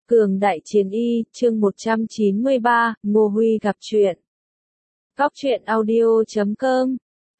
Cường đại chiến y, chương 193, Ngô Huy gặp chuyện. Góc truyện audio.com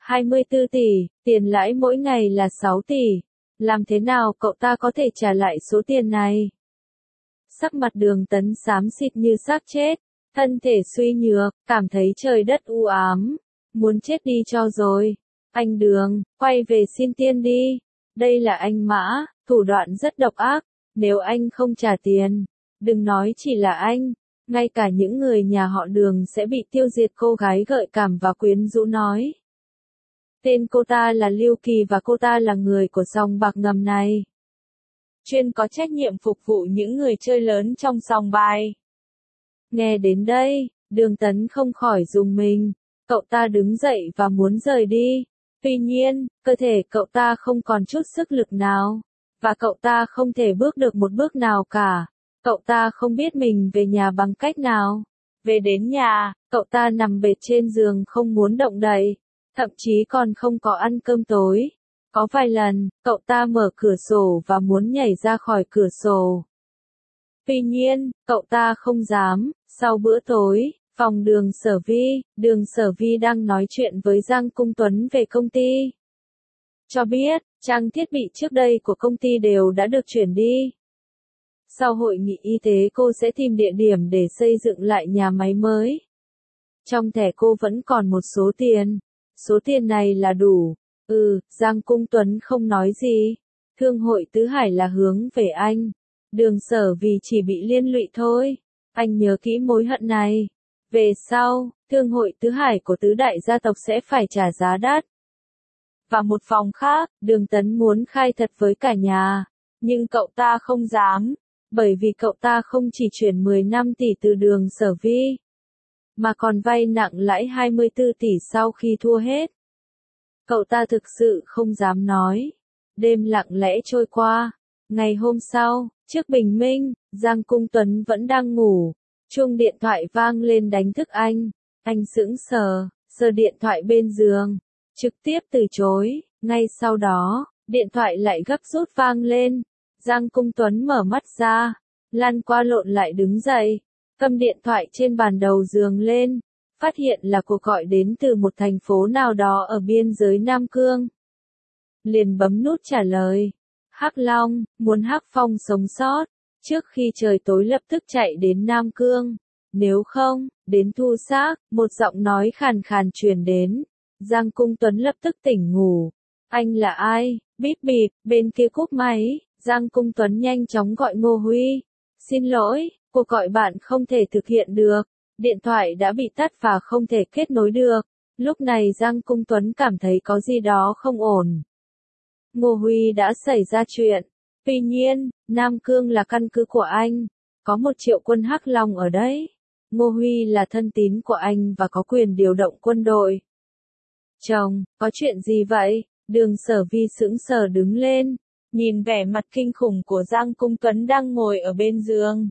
24 tỷ, tiền lãi mỗi ngày là 6 tỷ. Làm thế nào cậu ta có thể trả lại số tiền này? Sắc mặt Đường Tấn xám xịt như xác chết, thân thể suy nhược, cảm thấy trời đất u ám, muốn chết đi cho rồi. Anh Đường, quay về xin tiền đi. Đây là anh Mã, thủ đoạn rất độc ác, nếu anh không trả tiền, đừng nói chỉ là anh, ngay cả những người nhà họ Đường sẽ bị tiêu diệt. Cô gái gợi cảm và quyến rũ nói. Tên cô ta là Lưu Kỳ và cô ta là người của sòng bạc ngầm này. Chuyên có trách nhiệm phục vụ những người chơi lớn trong sòng bài. Nghe đến đây, Đường Tấn không khỏi rùng mình, cậu ta đứng dậy và muốn rời đi. Tuy nhiên, cơ thể cậu ta không còn chút sức lực nào, và cậu ta không thể bước được một bước nào cả. Cậu ta không biết mình về nhà bằng cách nào. Về đến nhà, cậu ta nằm bệt trên giường không muốn động đậy, thậm chí còn không có ăn cơm tối. Có vài lần, cậu ta mở cửa sổ và muốn nhảy ra khỏi cửa sổ. Tuy nhiên, cậu ta không dám. Sau bữa tối, phòng Đường Sở Vi đang nói chuyện với Giang Cung Tuấn về công ty. Cho biết, trang thiết bị trước đây của công ty đều đã được chuyển đi. Sau hội nghị y tế cô sẽ tìm địa điểm để xây dựng lại nhà máy mới. Trong thẻ cô vẫn còn một số tiền. Số tiền này là đủ. Giang Cung Tuấn không nói gì. Thương hội Tứ Hải là hướng về anh. Đường Sở vì chỉ bị liên lụy thôi. Anh nhớ kỹ mối hận này. Về sau, thương hội Tứ Hải của tứ đại gia tộc sẽ phải trả giá đắt. Và một phòng khác, Đường Tấn muốn khai thật với cả nhà. Nhưng cậu ta không dám. Bởi vì cậu ta không chỉ chuyển 15 tỷ từ Đường Sở Vi, mà còn vay nặng lãi 24 tỷ sau khi thua hết. Cậu ta thực sự không dám nói. Đêm lặng lẽ trôi qua. Ngày hôm sau, trước bình minh, Giang Cung Tuấn vẫn đang ngủ. Chuông điện thoại vang lên đánh thức anh. Anh sững sờ, giơ điện thoại bên giường, trực tiếp từ chối. Ngay sau đó, điện thoại lại gấp rút vang lên. Giang Cung Tuấn mở mắt ra, lăn qua lộn lại đứng dậy, cầm điện thoại trên bàn đầu giường lên, phát hiện là cuộc gọi đến từ một thành phố nào đó ở biên giới Nam Cương. Liền bấm nút trả lời. Hắc Long, muốn Hắc Phong sống sót, trước khi trời tối lập tức chạy đến Nam Cương, nếu không, đến thu xác. Một giọng nói khàn khàn truyền đến. Giang Cung Tuấn lập tức tỉnh ngủ. Anh là ai? Bíp bíp, bên kia cúp máy. Giang Cung Tuấn nhanh chóng gọi Ngô Huy. Xin lỗi, cuộc gọi bạn không thể thực hiện được. Điện thoại đã bị tắt và không thể kết nối được. Lúc này Giang Cung Tuấn cảm thấy có gì đó không ổn. Ngô Huy đã xảy ra chuyện. Tuy nhiên, Nam Cương là căn cứ của anh. Có 1 triệu quân Hắc Long ở đấy. Ngô Huy là thân tín của anh và có quyền điều động quân đội. Chồng, có chuyện gì vậy? Đường Sở Vi sững sờ đứng lên, nhìn vẻ mặt kinh khủng của Giang Cung Tuấn đang ngồi ở bên giường.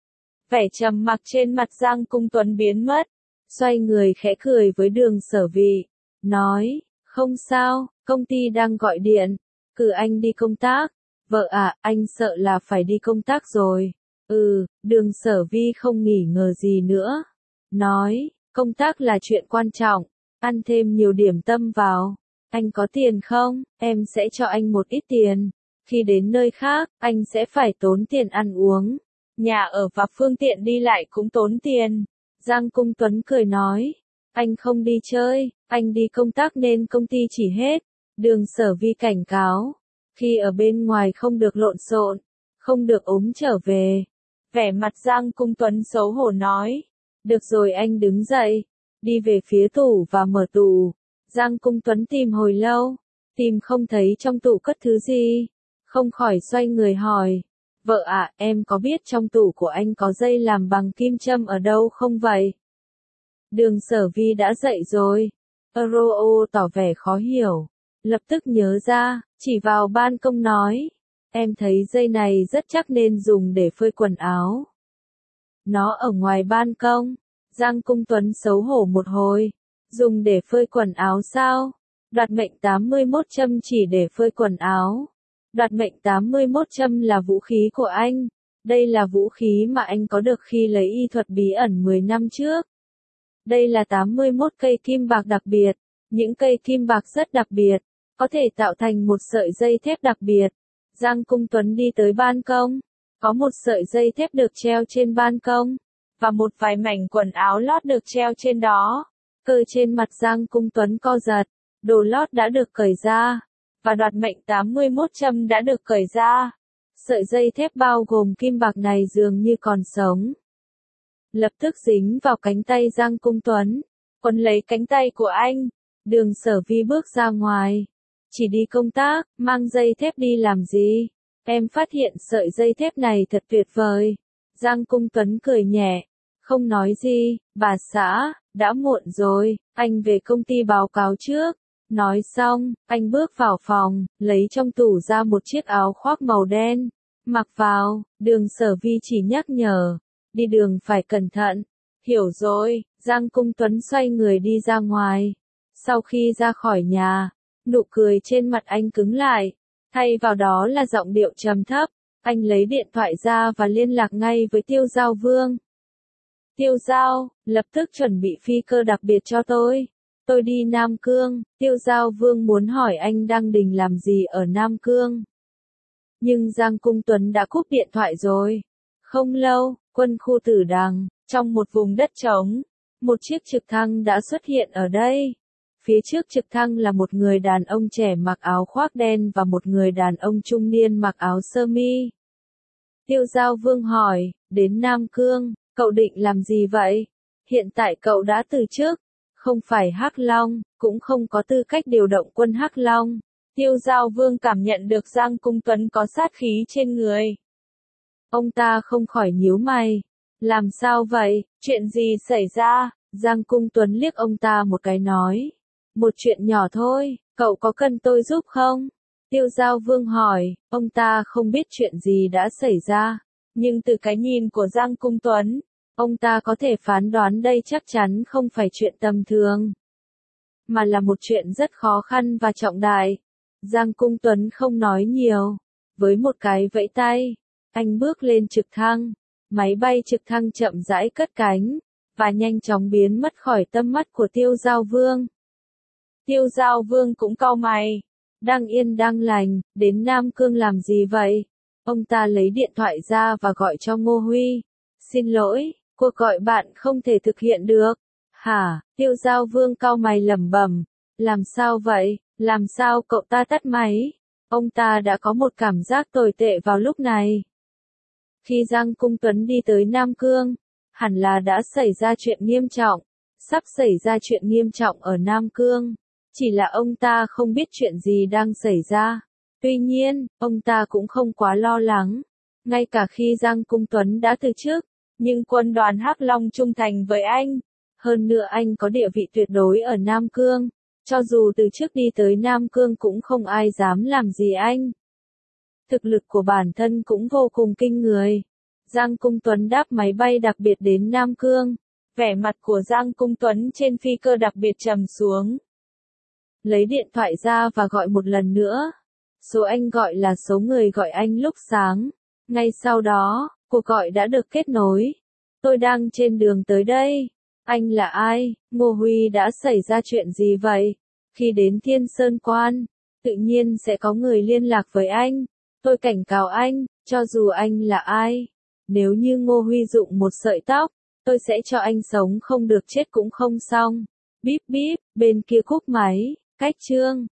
Vẻ trầm mặc trên mặt Giang Cung Tuấn biến mất, xoay người khẽ cười với Đường Sở Vi, nói, không sao, công ty đang gọi điện, cử anh đi công tác. Vợ à, anh sợ là phải đi công tác rồi. Đường Sở Vi không nghỉ ngờ gì nữa, nói, công tác là chuyện quan trọng, ăn thêm nhiều điểm tâm vào. Anh có tiền không? Em sẽ cho anh một ít tiền. Khi đến nơi khác, anh sẽ phải tốn tiền ăn uống. Nhà ở và phương tiện đi lại cũng tốn tiền. Giang Cung Tuấn cười nói. Anh không đi chơi, anh đi công tác nên công ty chỉ hết. Đường Sở Vi cảnh cáo. Khi ở bên ngoài không được lộn xộn, không được ốm trở về. Vẻ mặt Giang Cung Tuấn xấu hổ nói. Được rồi, anh đứng dậy, đi về phía tủ và mở tủ. Giang Cung Tuấn tìm hồi lâu, tìm không thấy trong tủ cất thứ gì, không khỏi xoay người hỏi. Vợ ạ, em có biết trong tủ của anh có dây làm bằng kim châm ở đâu không vậy? Đường Sở Vi đã dậy rồi. Roo tỏ vẻ khó hiểu, lập tức nhớ ra, chỉ vào ban công nói. Em thấy dây này rất chắc nên dùng để phơi quần áo. Nó ở ngoài ban công. Giang Cung Tuấn xấu hổ một hồi. Dùng để phơi quần áo sao? Đoạt mệnh 81 châm chỉ để phơi quần áo. Đoạt mệnh 81 châm là vũ khí của anh. Đây là vũ khí mà anh có được khi lấy y thuật bí ẩn 10 năm trước. Đây là 81 cây kim bạc đặc biệt. Những cây kim bạc rất đặc biệt, có thể tạo thành một sợi dây thép đặc biệt. Giang Cung Tuấn đi tới ban công. Có một sợi dây thép được treo trên ban công. Và một vài mảnh quần áo lót được treo trên đó. Cơ trên mặt Giang Cung Tuấn co giật. Đồ lót đã được cởi ra. Và đoạt mệnh 81 châm đã được cởi ra. Sợi dây thép bao gồm kim bạc này dường như còn sống. Lập tức dính vào cánh tay Giang Cung Tuấn. Quấn lấy cánh tay của anh. Đường Sở Vi bước ra ngoài. Chỉ đi công tác, mang dây thép đi làm gì? Em phát hiện sợi dây thép này thật tuyệt vời. Giang Cung Tuấn cười nhẹ. Không nói gì, bà xã, đã muộn rồi, anh về công ty báo cáo trước. Nói xong, anh bước vào phòng, lấy trong tủ ra một chiếc áo khoác màu đen. Mặc vào, Đường Sở Vi chỉ nhắc nhở. Đi đường phải cẩn thận. Hiểu rồi, Giang Cung Tuấn xoay người đi ra ngoài. Sau khi ra khỏi nhà, nụ cười trên mặt anh cứng lại. Thay vào đó là giọng điệu trầm thấp. Anh lấy điện thoại ra và liên lạc ngay với Tiêu Giao Vương. Tiêu Giao, lập tức chuẩn bị phi cơ đặc biệt cho tôi. Tôi đi Nam Cương. Tiêu Giao Vương muốn hỏi anh đang định làm gì ở Nam Cương. Nhưng Giang Cung Tuấn đã cúp điện thoại rồi. Không lâu, quân khu Tử Đằng, trong một vùng đất trống, một chiếc trực thăng đã xuất hiện ở đây. Phía trước trực thăng là một người đàn ông trẻ mặc áo khoác đen và một người đàn ông trung niên mặc áo sơ mi. Tiêu Giao Vương hỏi, đến Nam Cương, cậu định làm gì vậy? Hiện tại cậu đã từ chức, không phải Hắc Long, cũng không có tư cách điều động quân Hắc Long. Tiêu Giao Vương cảm nhận được Giang Cung Tuấn có sát khí trên người. Ông ta không khỏi nhíu mày. Làm sao vậy, chuyện gì xảy ra? Giang Cung Tuấn liếc ông ta một cái nói. Một chuyện nhỏ thôi, cậu có cần tôi giúp không? Tiêu Giao Vương hỏi, ông ta không biết chuyện gì đã xảy ra. Nhưng từ cái nhìn của Giang Cung Tuấn, ông ta có thể phán đoán đây chắc chắn không phải chuyện tầm thường. Mà là một chuyện rất khó khăn và trọng đại. Giang Cung Tuấn không nói nhiều. Với một cái vẫy tay, anh bước lên trực thăng. Máy bay trực thăng chậm rãi cất cánh, và nhanh chóng biến mất khỏi tầm mắt của Tiêu Giao Vương. Tiêu Giao Vương cũng cau mày. Đang yên đang lành, đến Nam Cương làm gì vậy? Ông ta lấy điện thoại ra và gọi cho Ngô Huy. Xin lỗi, cuộc gọi bạn không thể thực hiện được. Hả? Tiêu Giao Vương cau mày lẩm bẩm. Làm sao vậy? Làm sao cậu ta tắt máy? Ông ta đã có một cảm giác tồi tệ vào lúc này. Khi Giang Cung Tuấn đi tới Nam Cương, hẳn là đã xảy ra chuyện nghiêm trọng. Sắp xảy ra chuyện nghiêm trọng ở Nam Cương. Chỉ là ông ta không biết chuyện gì đang xảy ra. Tuy nhiên, ông ta cũng không quá lo lắng. Ngay cả khi Giang Cung Tuấn đã từ chức, nhưng quân đoàn Hắc Long trung thành với anh. Hơn nữa anh có địa vị tuyệt đối ở Nam Cương. Cho dù từ trước đi tới Nam Cương cũng không ai dám làm gì anh. Thực lực của bản thân cũng vô cùng kinh người. Giang Cung Tuấn đáp máy bay đặc biệt đến Nam Cương. Vẻ mặt của Giang Cung Tuấn trên phi cơ đặc biệt trầm xuống. Lấy điện thoại ra và gọi một lần nữa. Số anh gọi là số người gọi anh lúc sáng. Ngay sau đó, cuộc gọi đã được kết nối. Tôi đang trên đường tới đây. Anh là ai? Ngô Huy đã xảy ra chuyện gì vậy? Khi đến Thiên Sơn Quan, tự nhiên sẽ có người liên lạc với anh. Tôi cảnh cáo anh, cho dù anh là ai. Nếu như Ngô Huy dụng một sợi tóc, tôi sẽ cho anh sống không được chết cũng không xong. Bíp bíp, bên kia cúp máy, cách chương.